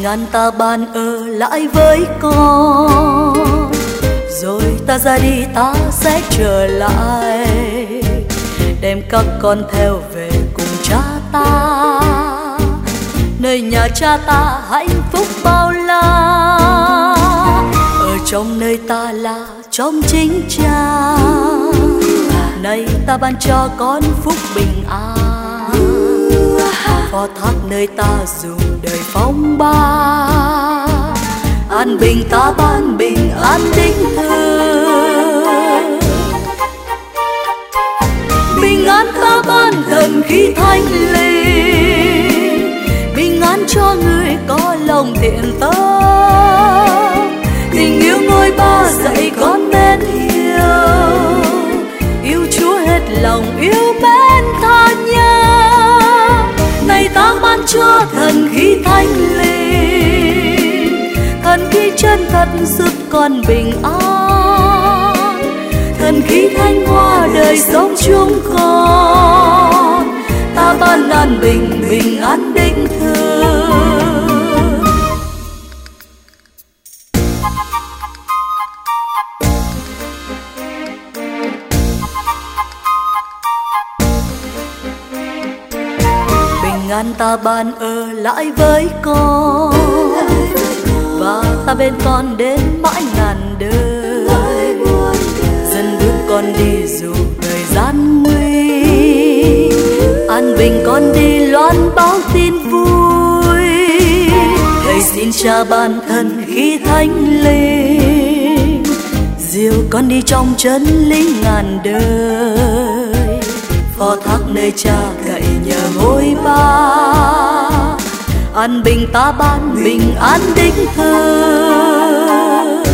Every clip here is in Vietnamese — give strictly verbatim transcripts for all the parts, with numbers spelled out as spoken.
an ta ban ở lại với con, rồi ta ra đi ta sẽ trở lại, đem các con theo về cùng cha ta, nơi nhà cha ta hạnh phúc bao la. Ở trong nơi ta là trong chính cha, nay ta ban cho con phúc bình an, phó thác nơi ta dù đời phong ba. An bình ta ban bình an đích thực, bình an ta ban thần khí thánh linh, bình an cho người có lòng thiện tâm. Tình yêu ngôi ba dạy con mến yêu, yêu Chúa hết lòng yêu mến tha nhân. Này ta ban cho thần khí thánh linh, thần khí chân thật giúp con bình an, thần khí thánh hoa đời sống chúng con. Ta ban an bình bình an đích thực. Bình an ta ban ở lại với con, và ta bên con đến mãi ngàn đời. Dần bước con đi dù thời gian nguy, an bình con đi loan báo tin vui. Thầy xin cha ban thần khí thánh linh, dìu con đi trong chân lý ngàn đời. Phó thác nơi cha cậy nhờ ngôi ba, an bình ta ban bình an đích thực.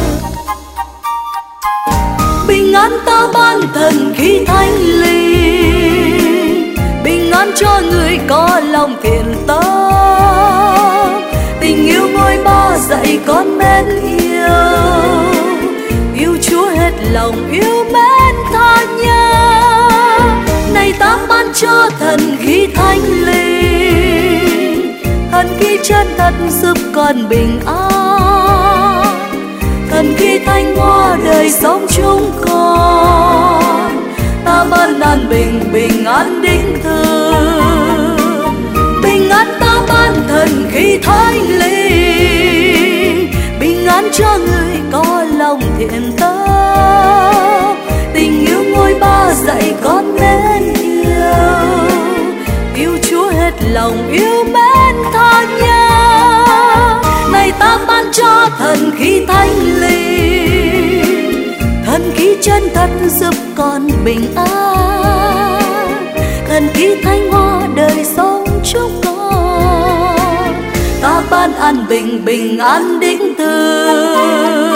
Bình an ta ban thần khí thánh linh, bình an cho người có lòng thiện tâm. Tình yêu ngôi ba dạy con mến yêu, yêu Chúa hết lòng yêu mến tha nhân. Này ta ban cho thần khí thánh linh, thần khí chân thật giúp con bình an, thần khí thánh hoa đời sống chúng con. Ta ban an bình bình an đích thực, bình an ta ban thần khí thánh linh, bình an cho người có lòng thiện tâm. Tình yêu ngôi ba dạy con mến yêu, yêu Chúa hết lòng yêu mến tha nhân. Này ta ban cho thần khí thánh linh, thần khí chân thật giúp con bình an, thần khí thánh hoa đời sống chúng con. Ta ban an bình bình an đích thực.